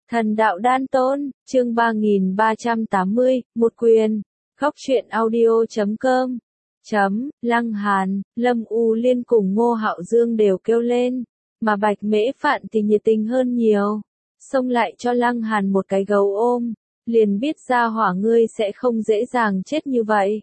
Thần đạo đan tôn, chương 3380, một quyền. Khóc truyện audio.com. Lăng Hàn, Lâm U Liên cùng Ngô Hạo Dương đều kêu lên, mà Bạch Mễ Phạn thì nhiệt tình hơn nhiều. Xông lại cho Lăng Hàn một cái gấu ôm, liền biết ra hỏa ngươi sẽ không dễ dàng chết như vậy.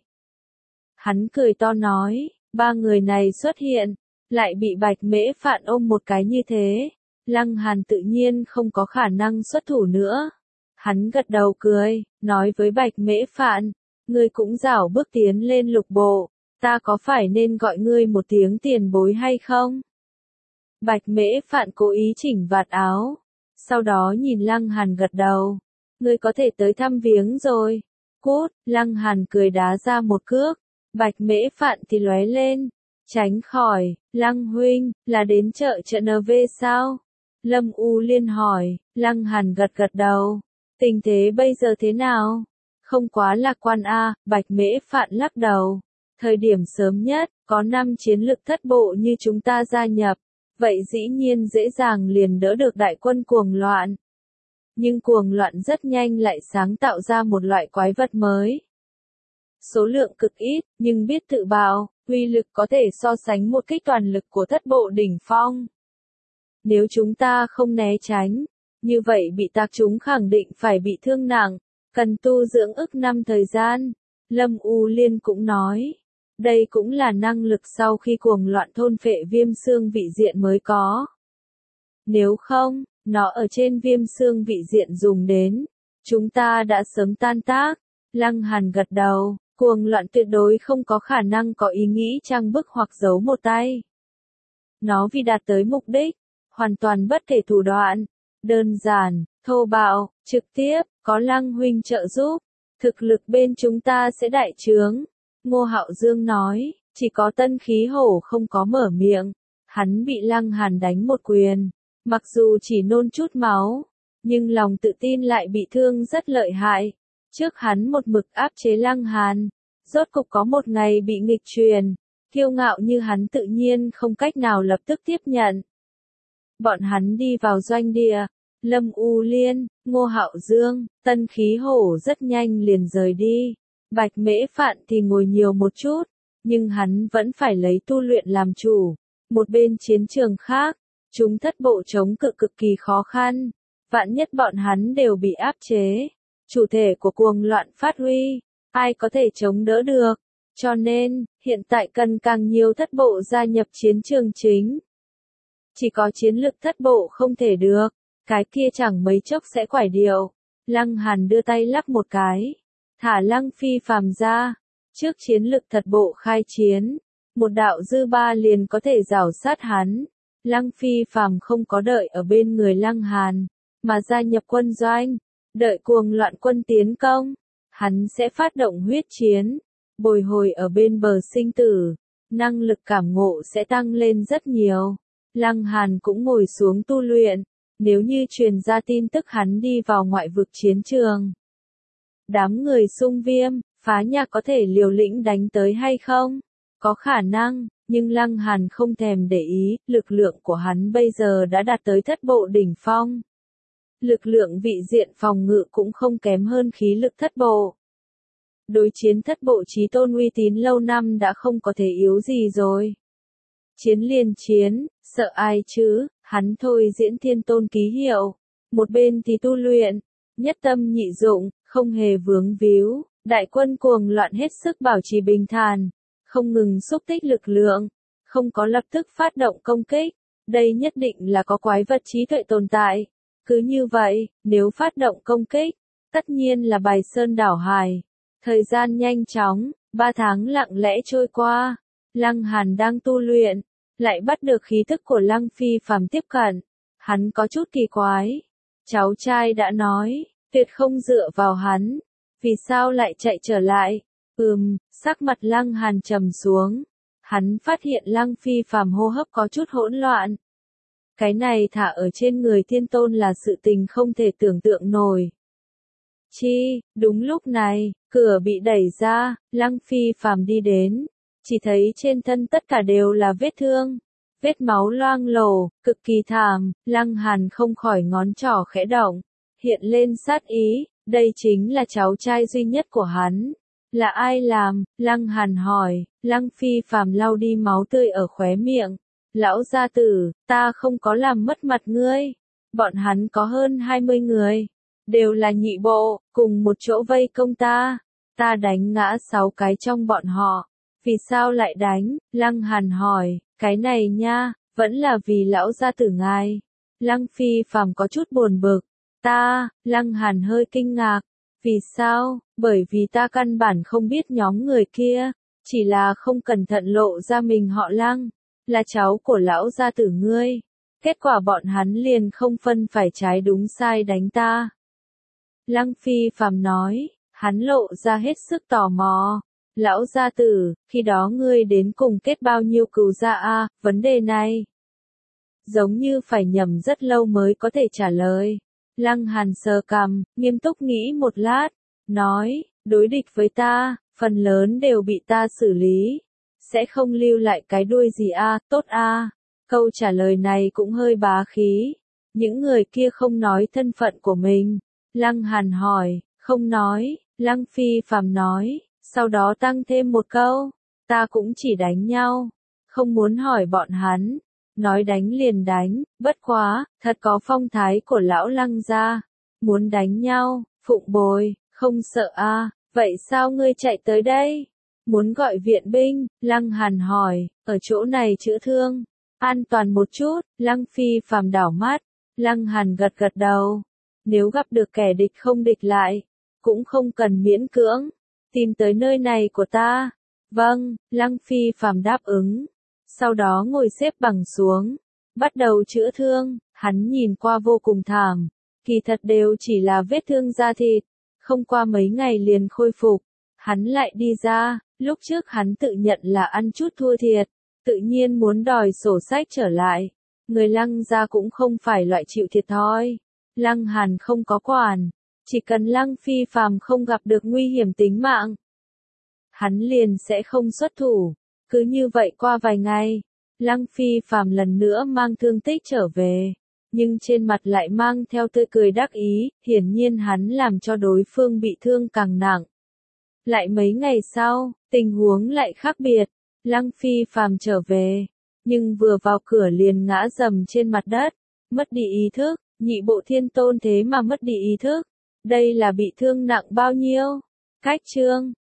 Hắn cười to nói, ba người này xuất hiện, lại bị Bạch Mễ Phạn ôm một cái như thế. Lăng Hàn tự nhiên không có khả năng xuất thủ nữa. Hắn gật đầu cười, nói với Bạch Mễ Phạn, ngươi cũng rảo bước tiến lên lục bộ, ta có phải nên gọi ngươi một tiếng tiền bối hay không? Bạch Mễ Phạn cố ý chỉnh vạt áo, sau đó nhìn Lăng Hàn gật đầu, ngươi có thể tới thăm viếng rồi. Cút, Lăng Hàn cười đá ra một cước, Bạch Mễ Phạn thì lóe lên, tránh khỏi. Lăng huynh, là đến chợ NV sao? Lâm U Liên hỏi. Lăng Hàn gật gật đầu. Tình thế bây giờ thế nào? Không quá lạc quan a. Bạch Mễ Phạn lắc đầu. Thời điểm sớm nhất, có 5 chiến lực thất bộ như chúng ta gia nhập, vậy dĩ nhiên dễ dàng liền đỡ được đại quân cuồng loạn. Nhưng cuồng loạn rất nhanh lại sáng tạo ra một loại quái vật mới. Số lượng cực ít, nhưng biết tự bạo, uy lực có thể so sánh một kích toàn lực của thất bộ đỉnh phong. Nếu chúng ta không né tránh, như vậy bị tạc chúng khẳng định phải bị thương nặng, cần tu dưỡng ức năm thời gian. Lâm U Liên cũng nói, đây cũng là năng lực sau khi cuồng loạn thôn phệ viêm xương vị diện mới có. Nếu không, nó ở trên viêm xương vị diện dùng đến, chúng ta đã sớm tan tác. Lăng Hàn gật đầu, cuồng loạn tuyệt đối không có khả năng có ý nghĩ trang bức hoặc giấu một tay. Nó vì đạt tới mục đích, hoàn toàn bất kể thủ đoạn, đơn giản, thô bạo, trực tiếp, có Lăng huynh trợ giúp, thực lực bên chúng ta sẽ đại trướng. Ngô Hạo Dương nói, chỉ có Tân Khí Hổ không có mở miệng, hắn bị Lăng Hàn đánh một quyền, mặc dù chỉ nôn chút máu, nhưng lòng tự tin lại bị thương rất lợi hại. Trước hắn một mực áp chế Lăng Hàn, rốt cục có một ngày bị nghịch truyền, kiêu ngạo như hắn tự nhiên không cách nào lập tức tiếp nhận. Bọn hắn đi vào doanh địa, Lâm U Liên, Ngô Hạo Dương, Tân Khí Hổ rất nhanh liền rời đi. Bạch Mễ Phạn thì ngồi nhiều một chút, nhưng hắn vẫn phải lấy tu luyện làm chủ. Một bên chiến trường khác, chúng thất bộ chống cự cực kỳ khó khăn, vạn nhất bọn hắn đều bị áp chế. Chủ thể của cuồng loạn phát huy, ai có thể chống đỡ được, cho nên, hiện tại cần càng nhiều thất bộ gia nhập chiến trường chính. Chỉ có chiến lực thất bộ không thể được, cái kia chẳng mấy chốc sẽ quải điệu. Lăng Hàn đưa tay lắc một cái, thả Lăng Phi Phàm ra, trước chiến lực thật bộ khai chiến, một đạo dư ba liền có thể rảo sát hắn. Lăng Phi Phàm không có đợi ở bên người Lăng Hàn, mà gia nhập quân doanh, đợi cuồng loạn quân tiến công, hắn sẽ phát động huyết chiến, bồi hồi ở bên bờ sinh tử, năng lực cảm ngộ sẽ tăng lên rất nhiều. Lăng Hàn cũng ngồi xuống tu luyện, nếu như truyền ra tin tức hắn đi vào ngoại vực chiến trường. Đám người xung viêm, phá nhà có thể liều lĩnh đánh tới hay không? Có khả năng, nhưng Lăng Hàn không thèm để ý, lực lượng của hắn bây giờ đã đạt tới thất bộ đỉnh phong. Lực lượng vị diện phòng ngự cũng không kém hơn khí lực thất bộ. Đối chiến thất bộ chí tôn uy tín lâu năm đã không có thể yếu gì rồi. Chiến liền chiến, sợ ai chứ, hắn thôi diễn thiên tôn ký hiệu. Một bên thì tu luyện, nhất tâm nhị dụng, không hề vướng víu, đại quân cuồng loạn hết sức bảo trì bình thản, không ngừng xúc tích lực lượng, không có lập tức phát động công kích. Đây nhất định là có quái vật trí tuệ tồn tại. Cứ như vậy, nếu phát động công kích, tất nhiên là bài sơn đảo hải. Thời gian nhanh chóng, 3 tháng lặng lẽ trôi qua, Lăng Hàn đang tu luyện, lại bắt được khí thức của Lăng Phi Phàm tiếp cận. Hắn có chút kỳ quái. Cháu trai đã nói, tuyệt không dựa vào hắn, vì sao lại chạy trở lại? Sắc mặt Lăng Hàn trầm xuống. Hắn phát hiện Lăng Phi Phàm hô hấp có chút hỗn loạn. Cái này thả ở trên người thiên tôn là sự tình không thể tưởng tượng nổi. Đúng lúc này, cửa bị đẩy ra, Lăng Phi Phàm đi đến, chỉ thấy trên thân tất cả đều là vết thương, vết máu loang lổ, cực kỳ thảm. Lăng Hàn không khỏi ngón trỏ khẽ động, hiện lên sát ý, đây chính là cháu trai duy nhất của hắn. Là ai làm? Lăng Hàn hỏi, Lăng Phi Phàm lau đi máu tươi ở khóe miệng. Lão gia tử, ta không có làm mất mặt ngươi. Bọn hắn có hơn 20 người, đều là nhị bộ, cùng một chỗ vây công ta. Ta đánh ngã 6 cái trong bọn họ. Vì sao lại đánh? Lăng Hàn hỏi, cái này nha, vẫn là vì lão gia tử ngài. Lăng Phi Phàm có chút buồn bực. Lăng Hàn hơi kinh ngạc. Vì sao? Bởi vì ta căn bản không biết nhóm người kia, chỉ là không cẩn thận lộ ra mình họ Lăng, là cháu của lão gia tử ngươi. Kết quả bọn hắn liền không phân phải trái đúng sai đánh ta. Lăng Phi Phàm nói, hắn lộ ra hết sức tò mò. Lão gia tử, khi đó ngươi đến cùng kết bao nhiêu cừu gia a? Vấn đề này giống như phải nhầm rất lâu mới có thể trả lời. Lăng Hàn sờ cằm, nghiêm túc nghĩ một lát, nói, đối địch với ta, phần lớn đều bị ta xử lý, sẽ không lưu lại cái đuôi gì a, tốt a. Câu trả lời này cũng hơi bá khí. Những người kia không nói thân phận của mình. Lăng Hàn hỏi, không nói. Lăng Phi Phàm nói, sau đó tăng thêm một câu, ta cũng chỉ đánh nhau, không muốn hỏi bọn hắn. Nói đánh liền đánh, bất quá, thật có phong thái của lão Lăng gia. Muốn đánh nhau, phụng bồi, không sợ a. Vậy sao ngươi chạy tới đây? Muốn gọi viện binh? Lăng Hàn hỏi, ở chỗ này chữa thương, an toàn một chút. Lăng Phi Phàm đảo mắt. Lăng Hàn gật gật đầu. Nếu gặp được kẻ địch không địch lại, cũng không cần miễn cưỡng, tìm tới nơi này của ta. Vâng, Lăng Phi Phàm đáp ứng. Sau đó ngồi xếp bằng xuống, bắt đầu chữa thương. Hắn nhìn qua vô cùng thảm, kỳ thật đều chỉ là vết thương da thịt, không qua mấy ngày liền khôi phục. Hắn lại đi ra, lúc trước hắn tự nhận là ăn chút thua thiệt, tự nhiên muốn đòi sổ sách trở lại. Người Lăng gia cũng không phải loại chịu thiệt thòi. Lăng Hàn không có quản, chỉ cần Lăng Phi Phàm không gặp được nguy hiểm tính mạng, hắn liền sẽ không xuất thủ. Cứ như vậy qua vài ngày, Lăng Phi Phàm lần nữa mang thương tích trở về, nhưng trên mặt lại mang theo tươi cười đắc ý, hiển nhiên hắn làm cho đối phương bị thương càng nặng. Lại mấy ngày sau, tình huống lại khác biệt. Lăng Phi Phàm trở về, nhưng vừa vào cửa liền ngã rầm trên mặt đất, mất đi ý thức. Nhị bộ thiên tôn thế mà mất đi ý thức, đây là bị thương nặng bao nhiêu? Cách chương